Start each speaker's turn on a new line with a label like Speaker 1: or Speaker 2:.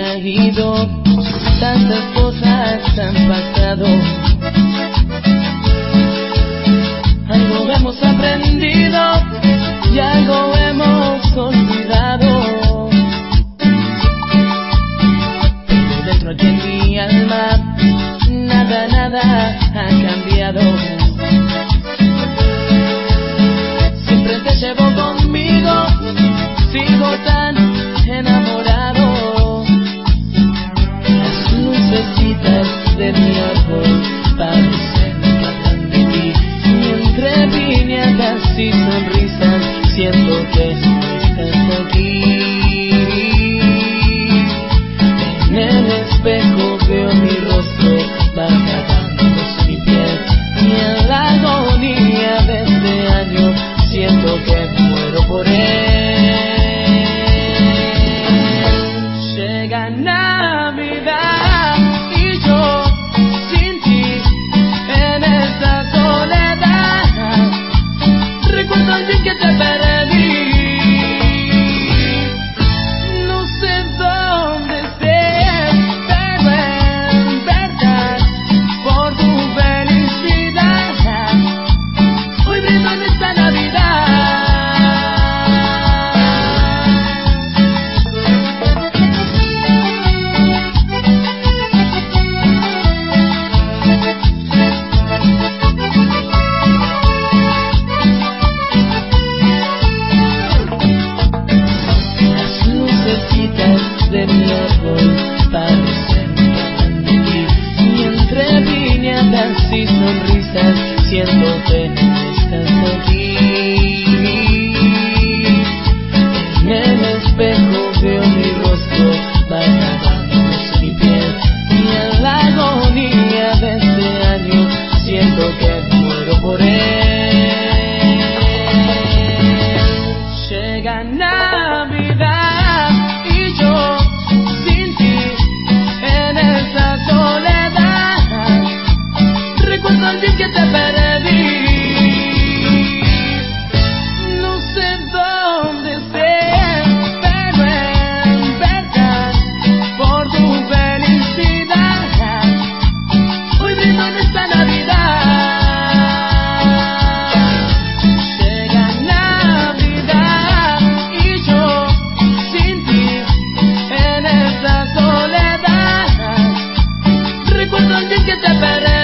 Speaker 1: ha ido, tantas cosas han pasado. Algo hemos aprendido y algo hemos olvidado. Pero dentro aquí en mi alma nada, nada ha cambiado. Siempre te llevo conmigo, sigo tan enamorado. Las lucecitas de mi árbol parecen que hablan de ti, y entre piñatas y sonrisas siento que estás aquí. En el espejo veo mi rostro, va acabándose mi piel, y en la agonía de este año siento que muero por él. Llega Navidad y yo sin ti en esta soledad. Recuerdo el día que te perdí. No sé dónde estés, pero en verdad por tu felicidad hoy brindo en esta Navidad. Las lucecitas de mi árbol parecen que hablan de ti, y entre piñatas y sonrisas siento que estás aquí. En el espejo veo mi rostro, va acabándose mi piel, y en la agonía de este año siento que muero por él. Llega Navidad y yo sin ti en esa soledad. Recuerdo el día que te perdí. No sé dónde estés, pero en verdad por tu felicidad hoy brindo en esta Navidad. Llega Navidad y yo sin ti en esa soledad. Recuerdo el día que te perdí.